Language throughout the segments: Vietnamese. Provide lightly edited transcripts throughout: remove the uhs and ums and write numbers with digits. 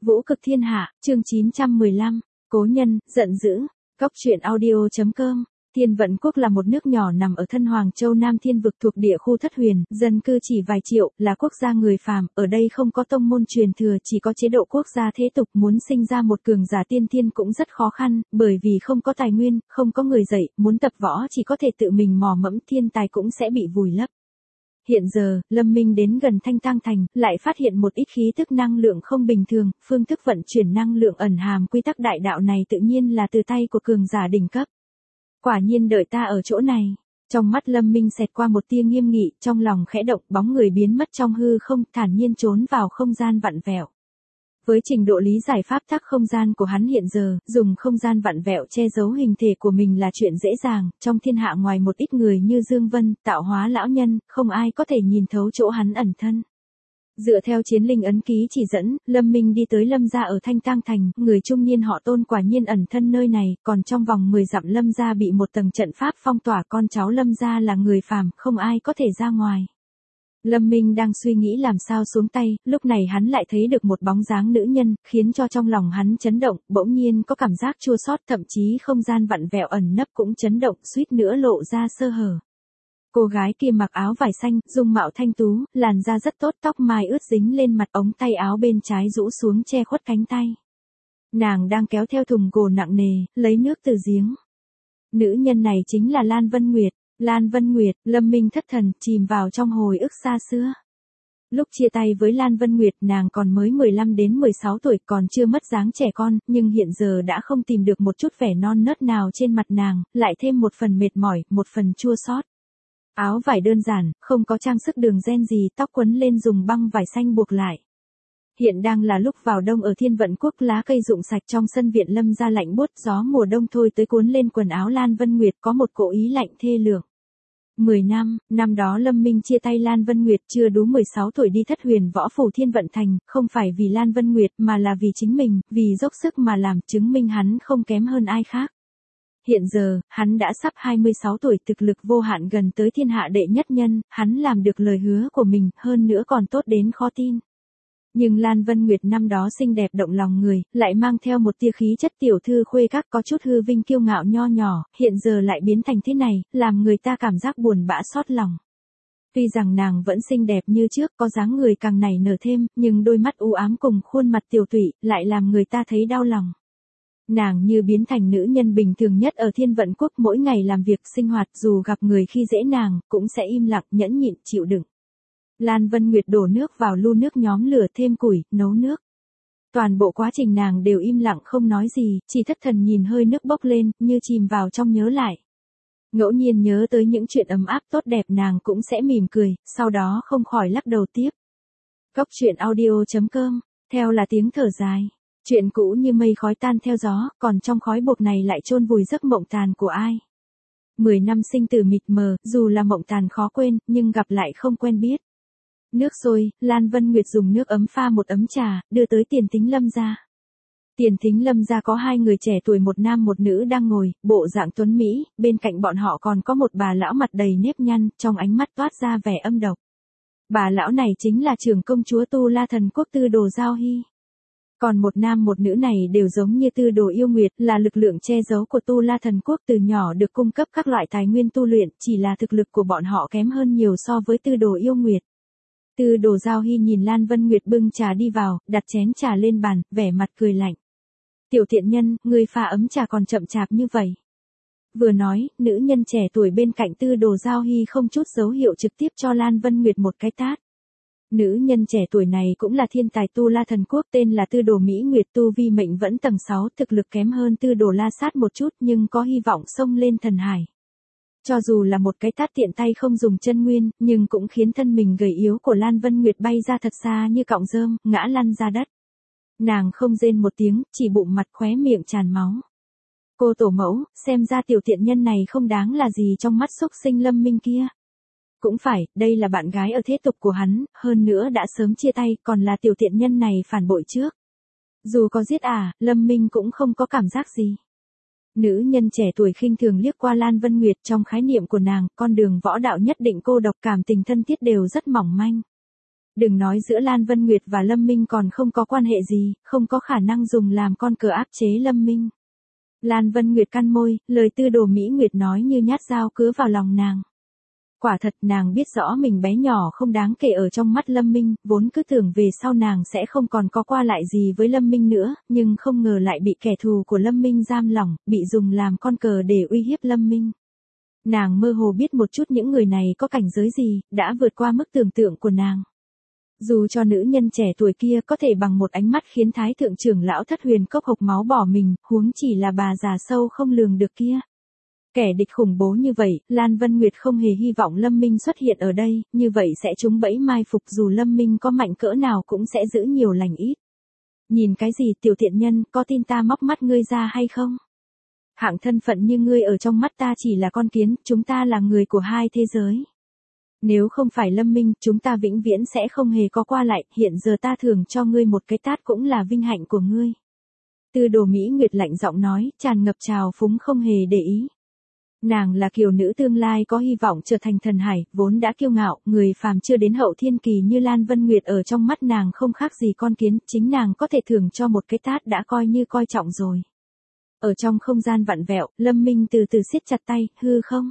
Vũ cực thiên hạ, chương 915, cố nhân, giận dữ, Cóc truyện audio.com. Thiên Vận Quốc là một nước nhỏ nằm ở thân Hoàng Châu Nam Thiên Vực thuộc địa khu Thất Huyền, dân cư chỉ vài triệu, là quốc gia người phàm, ở đây không có tông môn truyền thừa, chỉ có chế độ quốc gia thế tục, muốn sinh ra một cường giả tiên thiên cũng rất khó khăn, bởi vì không có tài nguyên, không có người dạy, muốn tập võ chỉ có thể tự mình mò mẫm, thiên tài cũng sẽ bị vùi lấp. Hiện giờ, Lâm Minh đến gần Thanh Tang Thành, lại phát hiện một ít khí tức năng lượng không bình thường, phương thức vận chuyển năng lượng ẩn hàm quy tắc đại đạo này tự nhiên là từ tay của cường giả đỉnh cấp. Quả nhiên đợi ta ở chỗ này. Trong mắt Lâm Minh xẹt qua một tia nghiêm nghị, trong lòng khẽ động, bóng người biến mất trong hư không, thản nhiên trốn vào không gian vặn vẹo. Với trình độ lý giải pháp tắc không gian của hắn hiện giờ, dùng không gian vặn vẹo che giấu hình thể của mình là chuyện dễ dàng, trong thiên hạ ngoài một ít người như Dương Vân, tạo hóa lão nhân, không ai có thể nhìn thấu chỗ hắn ẩn thân. Dựa theo chiến linh ấn ký chỉ dẫn, Lâm Minh đi tới Lâm gia ở Thanh Tang Thành, người trung niên họ Tôn quả nhiên ẩn thân nơi này, còn trong vòng 10 dặm Lâm gia bị một tầng trận pháp phong tỏa, con cháu Lâm gia là người phàm, không ai có thể ra ngoài. Lâm Minh đang suy nghĩ làm sao xuống tay, lúc này hắn lại thấy được một bóng dáng nữ nhân, khiến cho trong lòng hắn chấn động, bỗng nhiên có cảm giác chua xót, thậm chí không gian vặn vẹo ẩn nấp cũng chấn động, suýt nữa lộ ra sơ hở. Cô gái kia mặc áo vải xanh, dung mạo thanh tú, làn da rất tốt, tóc mai ướt dính lên mặt, ống tay áo bên trái rũ xuống che khuất cánh tay. Nàng đang kéo theo thùng gỗ nặng nề, lấy nước từ giếng. Nữ nhân này chính là Lan Vân Nguyệt. Lan Vân Nguyệt, Lâm Minh thất thần, chìm vào trong hồi ức xa xưa. Lúc chia tay với Lan Vân Nguyệt, nàng còn mới 15 đến 16 tuổi, còn chưa mất dáng trẻ con, nhưng hiện giờ đã không tìm được một chút vẻ non nớt nào trên mặt nàng, lại thêm một phần mệt mỏi, một phần chua xót. Áo vải đơn giản, không có trang sức đường ren gì, tóc quấn lên dùng băng vải xanh buộc lại. Hiện đang là lúc vào đông ở Thiên Vận Quốc, lá cây rụng sạch trong sân viện Lâm gia lạnh buốt, gió mùa đông thôi tới cuốn lên quần áo Lan Vân Nguyệt, có một cỗ ý lạnh thê lương. 10 năm đó Lâm Minh chia tay Lan Vân Nguyệt chưa đủ 16 tuổi đi Thất Huyền Võ Phủ Thiên Vận Thành, không phải vì Lan Vân Nguyệt mà là vì chính mình, vì dốc sức mà làm, chứng minh hắn không kém hơn ai khác. Hiện giờ, hắn đã sắp 26 tuổi, thực lực vô hạn gần tới thiên hạ đệ nhất nhân, hắn làm được lời hứa của mình, hơn nữa còn tốt đến khó tin. Nhưng Lan Vân Nguyệt năm đó xinh đẹp động lòng người, lại mang theo một tia khí chất tiểu thư khuê các có chút hư vinh kiêu ngạo nho nhỏ, hiện giờ lại biến thành thế này, làm người ta cảm giác buồn bã xót lòng. Tuy rằng nàng vẫn xinh đẹp như trước, có dáng người càng nảy nở thêm, nhưng đôi mắt u ám cùng khuôn mặt tiều tụy, lại làm người ta thấy đau lòng. Nàng như biến thành nữ nhân bình thường nhất ở Thiên Vận Quốc, mỗi ngày làm việc sinh hoạt, dù gặp người khi dễ nàng, cũng sẽ im lặng nhẫn nhịn chịu đựng. Lan Vân Nguyệt đổ nước vào lu nước, nhóm lửa, thêm củi, nấu nước. Toàn bộ quá trình nàng đều im lặng không nói gì, chỉ thất thần nhìn hơi nước bốc lên, như chìm vào trong nhớ lại. Ngẫu nhiên nhớ tới những chuyện ấm áp tốt đẹp nàng cũng sẽ mỉm cười, sau đó không khỏi lắc đầu tiếp. Cóc truyện audio.com, theo là tiếng thở dài. Chuyện cũ như mây khói tan theo gió, còn trong khói bụi này lại chôn vùi giấc mộng tàn của ai. 10 năm sinh tử mịt mờ, dù là mộng tàn khó quên, nhưng gặp lại không quen biết. Nước sôi, Lan Vân Nguyệt dùng nước ấm pha một ấm trà, đưa tới Tiền Thính Lâm gia. Tiền Thính Lâm gia có hai người trẻ tuổi, một nam một nữ đang ngồi, bộ dạng tuấn mỹ, bên cạnh bọn họ còn có một bà lão mặt đầy nếp nhăn, trong ánh mắt toát ra vẻ âm độc. Bà lão này chính là trưởng công chúa Tu La Thần Quốc Tư Đồ Giao Hy. Còn một nam một nữ này đều giống như Tư Đồ Yêu Nguyệt, là lực lượng che giấu của Tu La Thần Quốc, từ nhỏ được cung cấp các loại tài nguyên tu luyện, chỉ là thực lực của bọn họ kém hơn nhiều so với Tư Đồ Yêu Nguyệt. Tư Đồ Giao Hy nhìn Lan Vân Nguyệt bưng trà đi vào, đặt chén trà lên bàn, vẻ mặt cười lạnh. Tiểu tiện nhân, người pha ấm trà còn chậm chạp như vậy. Vừa nói, nữ nhân trẻ tuổi bên cạnh Tư Đồ Giao Hy không chút dấu hiệu trực tiếp cho Lan Vân Nguyệt một cái tát. Nữ nhân trẻ tuổi này cũng là thiên tài Tu La Thần Quốc, tên là Tư Đồ Mỹ Nguyệt, tu vi mệnh vẫn tầng 6, thực lực kém hơn Tư Đồ La Sát một chút nhưng có hy vọng xông lên thần hải. Cho dù là một cái tát tiện tay không dùng chân nguyên, nhưng cũng khiến thân mình gầy yếu của Lan Vân Nguyệt bay ra thật xa như cọng rơm, ngã lăn ra đất. Nàng không rên một tiếng, chỉ bụng mặt khóe miệng tràn máu. Cô tổ mẫu, xem ra tiểu tiện nhân này không đáng là gì trong mắt xúc sinh Lâm Minh kia. Cũng phải, đây là bạn gái ở thế tục của hắn, hơn nữa đã sớm chia tay, còn là tiểu tiện nhân này phản bội trước. Dù có giết Lâm Minh cũng không có cảm giác gì. Nữ nhân trẻ tuổi khinh thường liếc qua Lan Vân Nguyệt, trong khái niệm của nàng, con đường võ đạo nhất định cô độc, cảm tình thân thiết đều rất mỏng manh. Đừng nói giữa Lan Vân Nguyệt và Lâm Minh còn không có quan hệ gì, không có khả năng dùng làm con cờ áp chế Lâm Minh. Lan Vân Nguyệt cắn môi, lời Tư Đồ Mỹ Nguyệt nói như nhát dao cứa vào lòng nàng. Quả thật nàng biết rõ mình bé nhỏ không đáng kể ở trong mắt Lâm Minh, vốn cứ tưởng về sau nàng sẽ không còn có qua lại gì với Lâm Minh nữa, nhưng không ngờ lại bị kẻ thù của Lâm Minh giam lỏng, bị dùng làm con cờ để uy hiếp Lâm Minh. Nàng mơ hồ biết một chút những người này có cảnh giới gì, đã vượt qua mức tưởng tượng của nàng. Dù cho nữ nhân trẻ tuổi kia có thể bằng một ánh mắt khiến Thái thượng trưởng lão Thất Huyền Cốc hộc máu bỏ mình, huống chỉ là bà già sâu không lường được kia. Kẻ địch khủng bố như vậy, Lan Vân Nguyệt không hề hy vọng Lâm Minh xuất hiện ở đây, như vậy sẽ trúng bẫy mai phục, dù Lâm Minh có mạnh cỡ nào cũng sẽ giữ nhiều lành ít. Nhìn cái gì tiểu thiện nhân, có tin ta móc mắt ngươi ra hay không? Hạng thân phận như ngươi ở trong mắt ta chỉ là con kiến, chúng ta là người của hai thế giới. Nếu không phải Lâm Minh, chúng ta vĩnh viễn sẽ không hề có qua lại, hiện giờ ta thưởng cho ngươi một cái tát cũng là vinh hạnh của ngươi. Tư Đồ Mỹ Nguyệt lạnh giọng nói, tràn ngập trào phúng không hề để ý. Nàng là kiều nữ tương lai có hy vọng trở thành thần hải, vốn đã kiêu ngạo, người phàm chưa đến hậu thiên kỳ như Lan Vân Nguyệt ở trong mắt nàng không khác gì con kiến, chính nàng có thể thưởng cho một cái tát đã coi như coi trọng rồi. Ở trong không gian vặn vẹo, Lâm Minh từ từ siết chặt tay, hư không?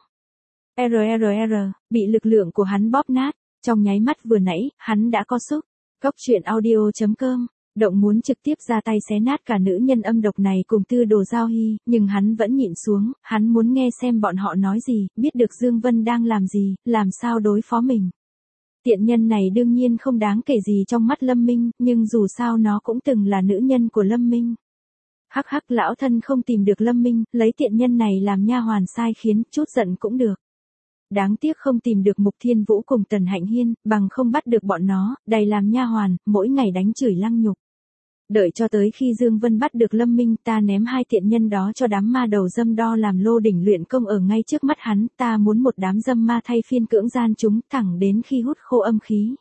RRR, bị lực lượng của hắn bóp nát, trong nháy mắt vừa nãy, hắn đã có xúc. Góc truyện audio.com, động muốn trực tiếp ra tay xé nát cả nữ nhân âm độc này cùng Tư Đồ Giao Hy, nhưng hắn vẫn nhịn xuống, hắn muốn nghe xem bọn họ nói gì, biết được Dương Vân đang làm gì, làm sao đối phó mình. Tiện nhân này đương nhiên không đáng kể gì trong mắt Lâm Minh, nhưng dù sao nó cũng từng là nữ nhân của Lâm Minh. Hắc hắc, lão thân không tìm được Lâm Minh, lấy tiện nhân này làm nha hoàn sai khiến, chút giận cũng được. Đáng tiếc không tìm được Mục Thiên Vũ cùng Tần Hạnh Hiên, bằng không bắt được bọn nó, đầy làm nha hoàn, mỗi ngày đánh chửi lăng nhục. Đợi cho tới khi Dương Vân bắt được Lâm Minh, ta ném hai tiện nhân đó cho đám ma đầu dâm đo làm lô đỉnh luyện công ở ngay trước mắt hắn, ta muốn một đám dâm ma thay phiên cưỡng gian chúng, thẳng đến khi hút khô âm khí.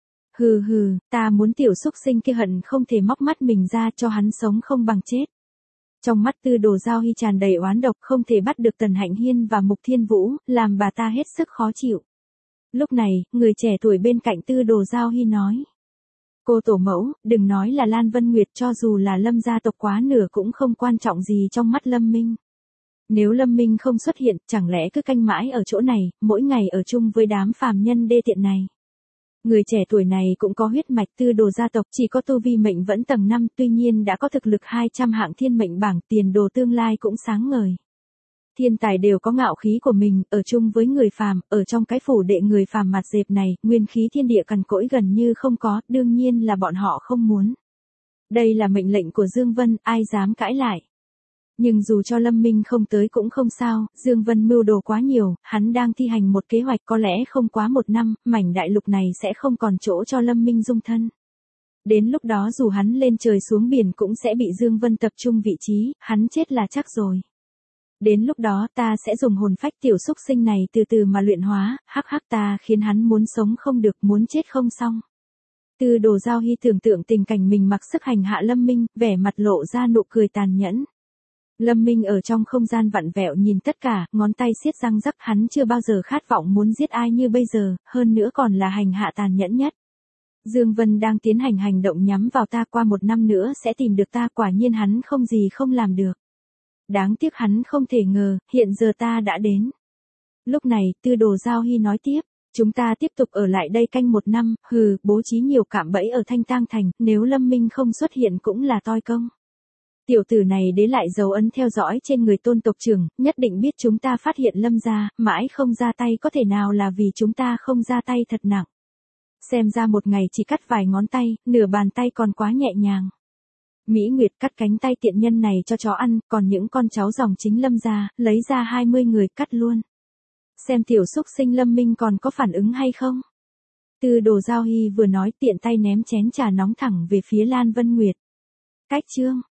Hừ hừ, ta muốn tiểu xúc sinh kia hận không thể móc mắt mình ra cho hắn sống không bằng chết. Trong mắt Tư Đồ Giao Hy tràn đầy oán độc, không thể bắt được Tần Hạnh Hiên và Mục Thiên Vũ, làm bà ta hết sức khó chịu. Lúc này, người trẻ tuổi bên cạnh Tư Đồ Giao Hy nói. Cô tổ mẫu, đừng nói là Lan Vân Nguyệt, cho dù là Lâm gia tộc quá nửa cũng không quan trọng gì trong mắt Lâm Minh. Nếu Lâm Minh không xuất hiện, chẳng lẽ cứ canh mãi ở chỗ này, mỗi ngày ở chung với đám phàm nhân đê tiện này. Người trẻ tuổi này cũng có huyết mạch Tư Đồ gia tộc, chỉ có tu vi mệnh vẫn tầng 5, tuy nhiên đã có thực lực 200 hạng thiên mệnh bảng, tiền đồ tương lai cũng sáng ngời. Thiên tài đều có ngạo khí của mình, ở chung với người phàm, ở trong cái phủ đệ người phàm mặt dẹp này, nguyên khí thiên địa cằn cỗi gần như không có, đương nhiên là bọn họ không muốn. Đây là mệnh lệnh của Dương Vân, ai dám cãi lại. Nhưng dù cho Lâm Minh không tới cũng không sao, Dương Vân mưu đồ quá nhiều, hắn đang thi hành một kế hoạch, có lẽ không quá 1 năm, mảnh đại lục này sẽ không còn chỗ cho Lâm Minh dung thân. Đến lúc đó dù hắn lên trời xuống biển cũng sẽ bị Dương Vân tập trung vị trí, hắn chết là chắc rồi. Đến lúc đó ta sẽ dùng hồn phách tiểu xúc sinh này từ từ mà luyện hóa, hắc hắc, ta khiến hắn muốn sống không được, muốn chết không xong. Tư Đồ Giao Hy tưởng tượng tình cảnh mình mặc sức hành hạ Lâm Minh, vẻ mặt lộ ra nụ cười tàn nhẫn. Lâm Minh ở trong không gian vặn vẹo nhìn tất cả, ngón tay siết răng rắc, hắn chưa bao giờ khát vọng muốn giết ai như bây giờ, hơn nữa còn là hành hạ tàn nhẫn nhất. Dương Vân đang tiến hành hành động nhắm vào ta, qua 1 năm nữa sẽ tìm được ta, quả nhiên hắn không gì không làm được. Đáng tiếc hắn không thể ngờ, hiện giờ ta đã đến. Lúc này, Tư Đồ Giao Hy nói tiếp, chúng ta tiếp tục ở lại đây canh 1 năm, bố trí nhiều cạm bẫy ở Thanh Tang Thành, nếu Lâm Minh không xuất hiện cũng là toi công. Tiểu tử này để lại dấu ấn theo dõi trên người Tôn tộc trưởng, nhất định biết chúng ta phát hiện Lâm gia, mãi không ra tay, có thể nào là vì chúng ta không ra tay thật nặng. Xem ra một ngày chỉ cắt vài ngón tay, nửa bàn tay còn quá nhẹ nhàng. Mỹ Nguyệt cắt cánh tay tiện nhân này cho chó ăn, còn những con cháu dòng chính Lâm gia, lấy ra 20 người cắt luôn. Xem tiểu xúc sinh Lâm Minh còn có phản ứng hay không. Tư Đồ Giao Hy vừa nói tiện tay ném chén trà nóng thẳng về phía Lan Vân Nguyệt. Cách chương